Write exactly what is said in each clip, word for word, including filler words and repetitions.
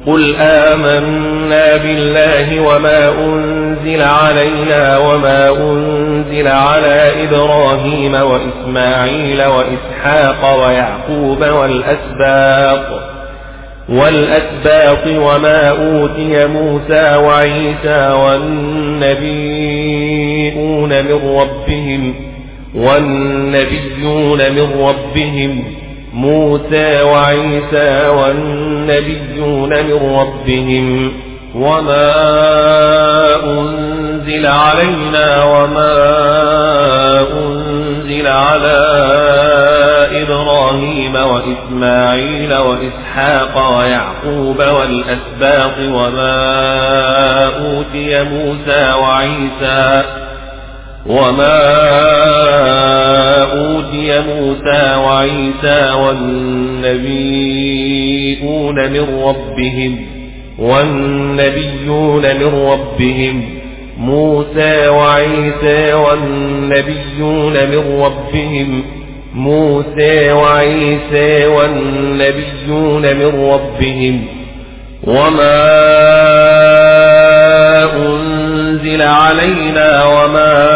قل آمنا بالله وما أنزل علينا وما أنزل على إبراهيم وإسماعيل وإسحاق ويعقوب والأسباط والأسباط وما أوتي موسى وعيسى والنبيون من ربهم والنبيون من ربهم موسى وعيسى والنبيون من ربهم وما أنزل علينا وما أنزل على إبراهيم وإسماعيل وإسحاق ويعقوب والأسباط وما أوتي موسى وعيسى وما أوتي موسى وعيسى والنبيون من ربهم والنبيون من ربهم موسى وعيسى والنبيون من ربهم موسى وعيسى والنبيون من ربهم وما أنزل علينا وما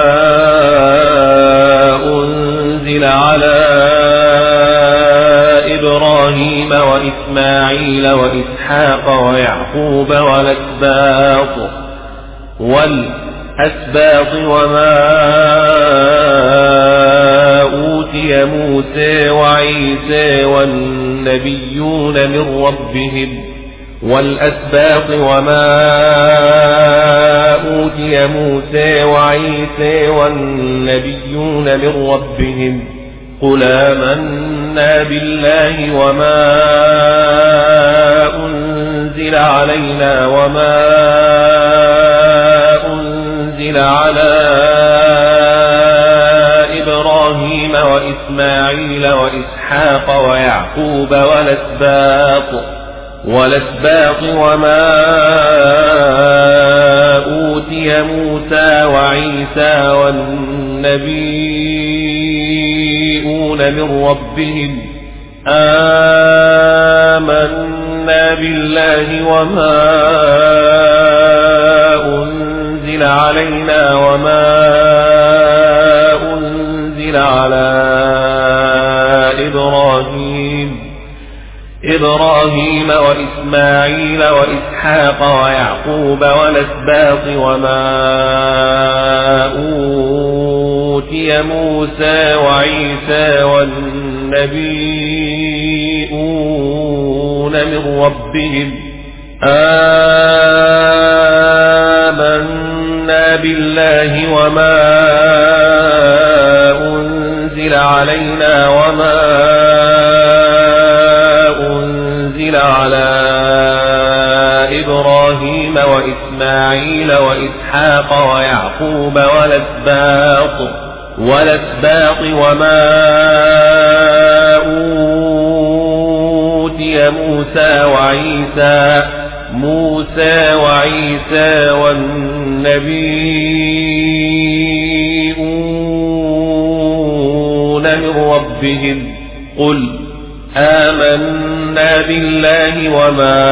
أنزل على إبراهيم وإسماعيل وإسحاق ويعقوب والأسباط والأسباط وما أوتي موسى وعيسى والنبيون من ربهم والأسباط وما أوتي موسى وعيسى والنبيون من ربهم قل آمنا بالله وما أنزل علينا وما أنزل على إبراهيم وإسماعيل وإسحاق ويعقوب والأسباط والأسباط وما أوتي موسى وعيسى والنبيون من ربهم آمنا بالله وما أنزل علينا وما أنزل على إبراهيم إبراهيم وإسماعيل وإسحاق ويعقوب والأسباط وما أوتي موسى وعيسى والنبيون من ربهم آمنا بالله وما أنزل علينا وما على إبراهيم وإسماعيل وإسحاق ويعقوب والأسباط والأسباط وما أوتي موسى وعيسى موسى وعيسى والنبيون من ربهم قل آمنا بالله وما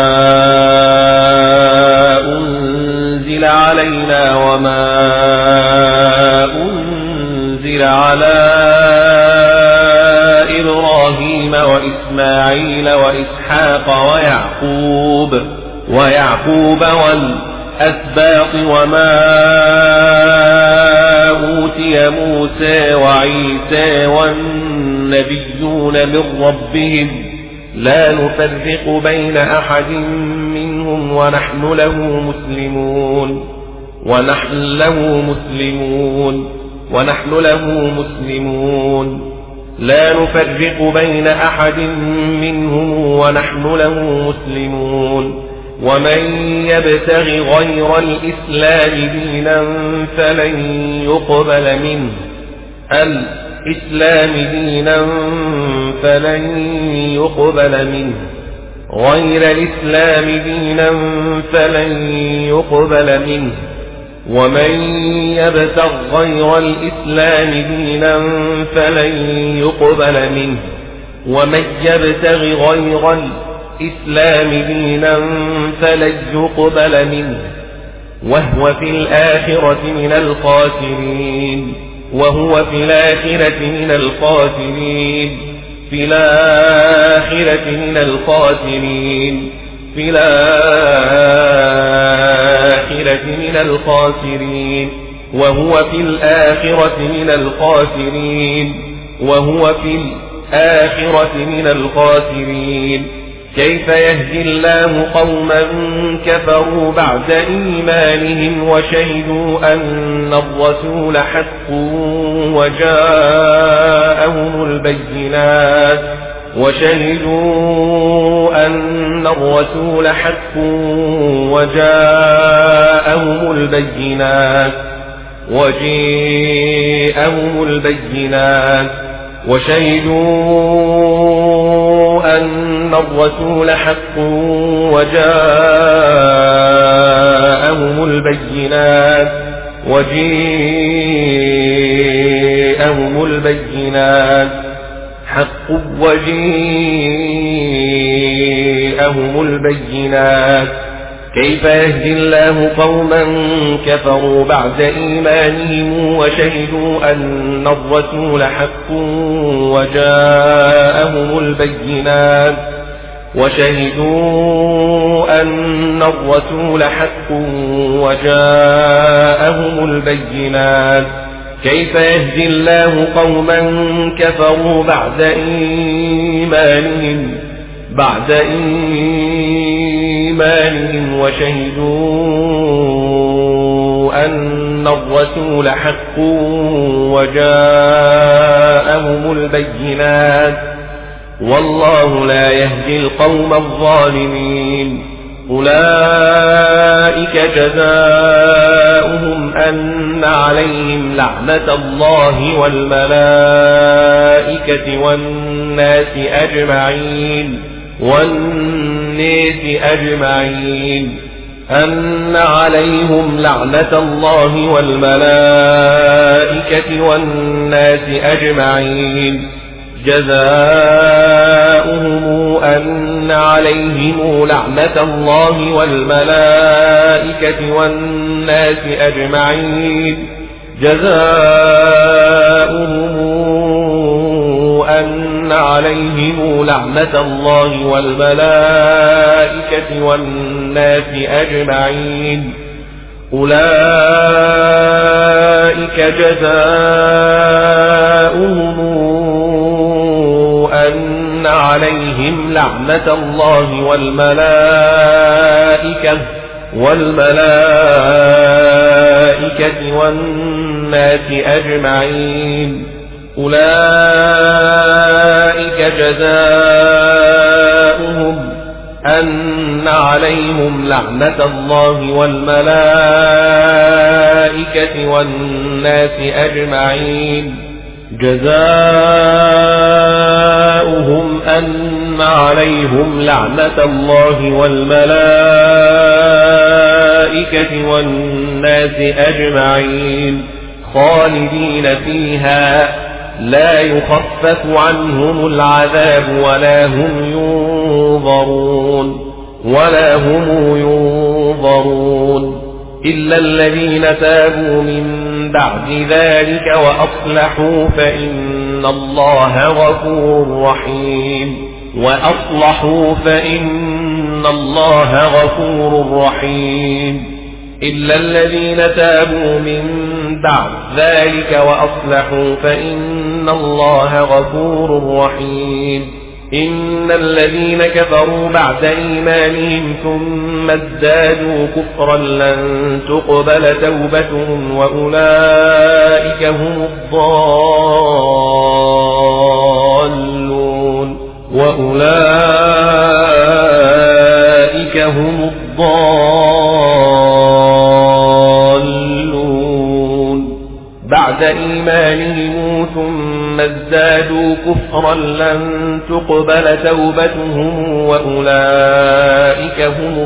أنزل علينا وما أنزل على إبراهيم وإسماعيل وإسحاق ويعقوب ويعقوب والأسباط وما أوتي موسى وعيسى والنبيون من ربهم لا نفرق بين أحد منهم ونحن له مسلمون ونحن له مسلمون ونحن له مسلمون لا نفرق بين أحد منهم ونحن له مسلمون ومن يبتغ غير الإسلام دينا فلن يقبل منه الإسلام دينا فلن يقبل منه غير الإسلام دينا فلن يقبل منه ومن يبتغ غير الإسلام دينا فلن يقبل منه ومن يبتغ غير الإسلام دينا فلن يقبل منه وهو في الآخرة من الخاسرين وهو في الآخرة من الخاسرين في الآخرة من الخاسرين في الآخرة من الخاسرين وهو في الآخرة من الخاسرين وهو في الآخرة من الخاسرين كيف يهدي الله قوما كفروا بعد إيمانهم وشهدوا أن الرسول حق وجاءهم البينات وشهدوا أن الرسول حق وجاءهم البينات وجاءهم البينات وشهدوا أن الرسول حق وجاءهم البينات وجاءهم البينات حق وجاءهم البينات كيف يهدي الله قوما كفروا بعد إيمانهم وشهدوا أن الرسول حق وجاءهم البينات وشهدوا أن الرسول حق وجاءهم البينات كيف يهدي الله قوما كفروا بعد إيمانهم بعد إيمانهم وشهدوا أن الرسول حق وجاءهم البينات والله لا يهدي القوم الظالمين أولئك جزاؤهم أن عليهم لعنة الله والملائكة والناس أجمعين والناس أجمعين أن عليهم لعنة الله والملائكة والناس أجمعين جزاؤهم أن عليهم لعنة الله والملائكة والناس أجمعين جزاؤهم أن عليهم لعنة الله والملائكة والناس أجمعين أولئك جزاؤهم أن عليهم لعنة الله والملائكة والملائكة والناس أجمعين أولئك جزاؤهم أن عليهم لعنة الله والملائكة والناس أجمعين جزاؤهم أن عليهم لعنة الله والملائكة والناس أجمعين خالدين فيها لا يخفف عنهم العذاب ولا هم ينظرون ولا هم ينظرون إلا الذين تابوا من بعد ذلك وأصلحوا فإن الله غفور رحيم وأصلحوا فإن الله غفور رحيم إلا الذين تابوا من بعد ذلك وأصلحوا فإن الله غفور رحيم إن الذين كفروا بعد إيمانهم ثم ازدادوا كفرا لن تقبل توبتهم وأولئك هم الضالون وأولئك هم الضالون بعد إيمانهم ثم ازدادوا كفرا لن تقبل توبتهم وأولئك هم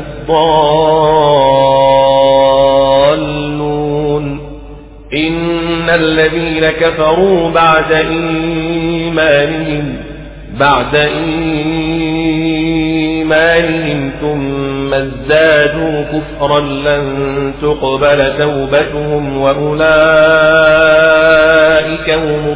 الضالون إن الذين كفروا بعد إيمانهم بعد إيمانهم بإيمانهم ثم ازدادوا كفرا لن تقبل توبتهم وأولئك هم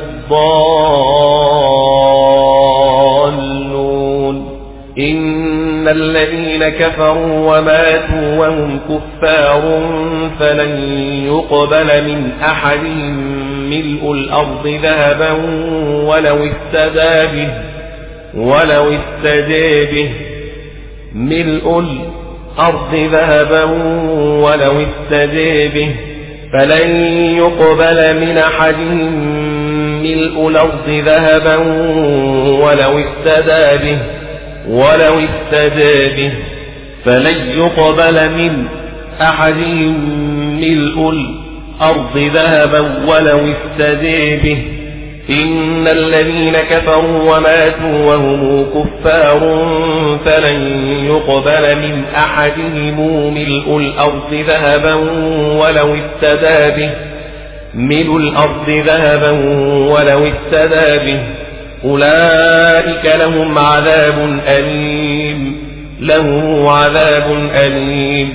الضالون. إن الذين كفروا وماتوا وهم كفار فلن يقبل من أحدهم ملء الأرض ذهبا ولو افتدى به ولو افتدى به ملء الأرض ذهبا ولو افتدى به فلن يقبل من أحدهم ملء الأرض ذهبا ولو افتدى به ولو افتدى به فلن يقبل من أحدهم ملء الأرض ذهبا ولو افتدى به. إن الذين كفروا وماتوا وهم كفار فلن يقبل من أحدهم ملء الأرض ذهبا ولو افتدى به ملء الأرض ذهبا ولو افتدى به. أولئك لهم عذاب أليم لهم عذاب أليم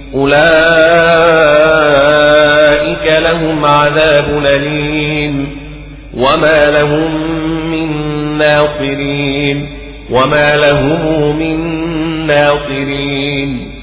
أولئك لهم عذاب أليم وما لهم من ناصرين وما لهم من ناصرين.